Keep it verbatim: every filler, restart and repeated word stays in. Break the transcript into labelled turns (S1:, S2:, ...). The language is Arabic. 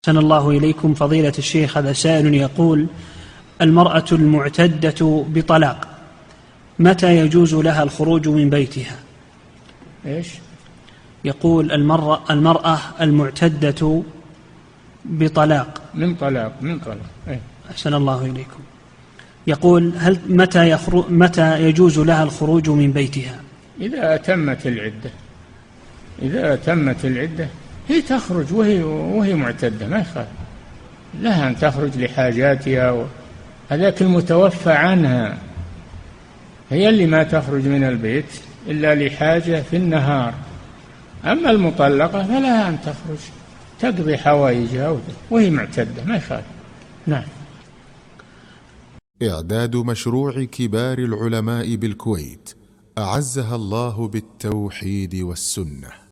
S1: أحسن الله إليكم فضيلة الشيخ. هذا سائل يقول: المرأة المعتدة بطلاق متى يجوز لها الخروج من بيتها؟
S2: إيش؟
S1: يقول: المرأة, المرأة المعتدة بطلاق
S2: من طلاق من طلاق إيه؟
S1: أحسن الله إليكم. يقول: هل متى, يخرج متى يجوز لها الخروج من بيتها؟
S2: إذا أتمت العدة إذا أتمت العدة هي تخرج وهي, وهي معتدة، ما يخالف لها أن تخرج لحاجاتها. هذاك المتوفى عنها هي اللي ما تخرج من البيت إلا لحاجة في النهار، أما المطلقة فلها أن تخرج تقضي حوائجها وهي معتدة، ما يخالف. نعم.
S3: إعداد مشروع كبار العلماء بالكويت أعزها الله بالتوحيد والسنة.